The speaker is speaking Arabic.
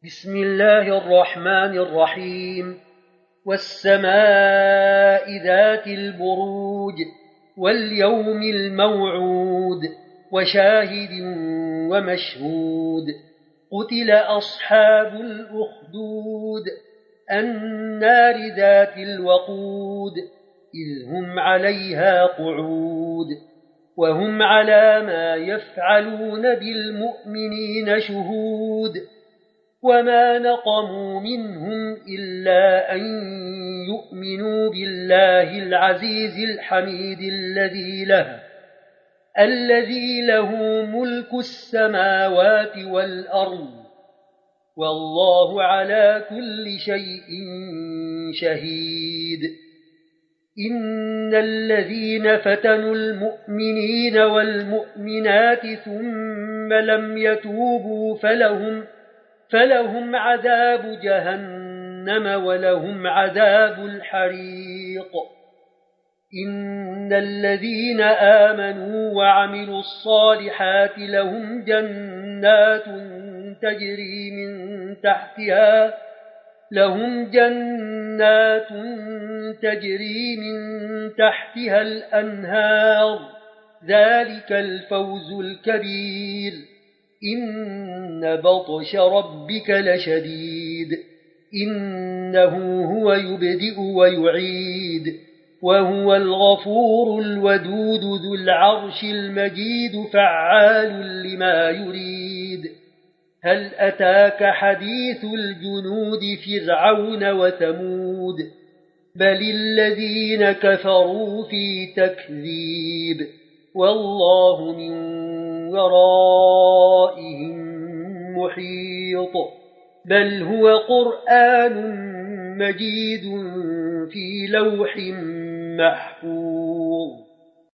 بسم الله الرحمن الرحيم والسماء ذات البروج واليوم الموعود وشاهد ومشهود قتل أصحاب الأخدود النار ذات الوقود إذ هم عليها قعود وهم على ما يفعلون بالمؤمنين شهود وما نقموا منهم إلا أن يؤمنوا بالله العزيز الحميد الذي له ملك السماوات والأرض والله على كل شيء شهيد. إن الذين فتنوا المؤمنين والمؤمنات ثم لم يتوبوا فلهم عذاب جهنم ولهم عذاب الحريق. إن الذين آمنوا وعملوا الصالحات لهم جنات تجري من تحتها الأنهار ذلك الفوز الكبير. إن بطش ربك لشديد إنه هو يبدئ ويعيد وهو الغفور الودود ذو العرش المجيد فعال لما يريد. هل أتاك حديث الجنود فرعون وثمود بل الذين كفروا في تكذيب والله من ورائهم محيط. بل هو قرآن مجيد في لوح محفوظ.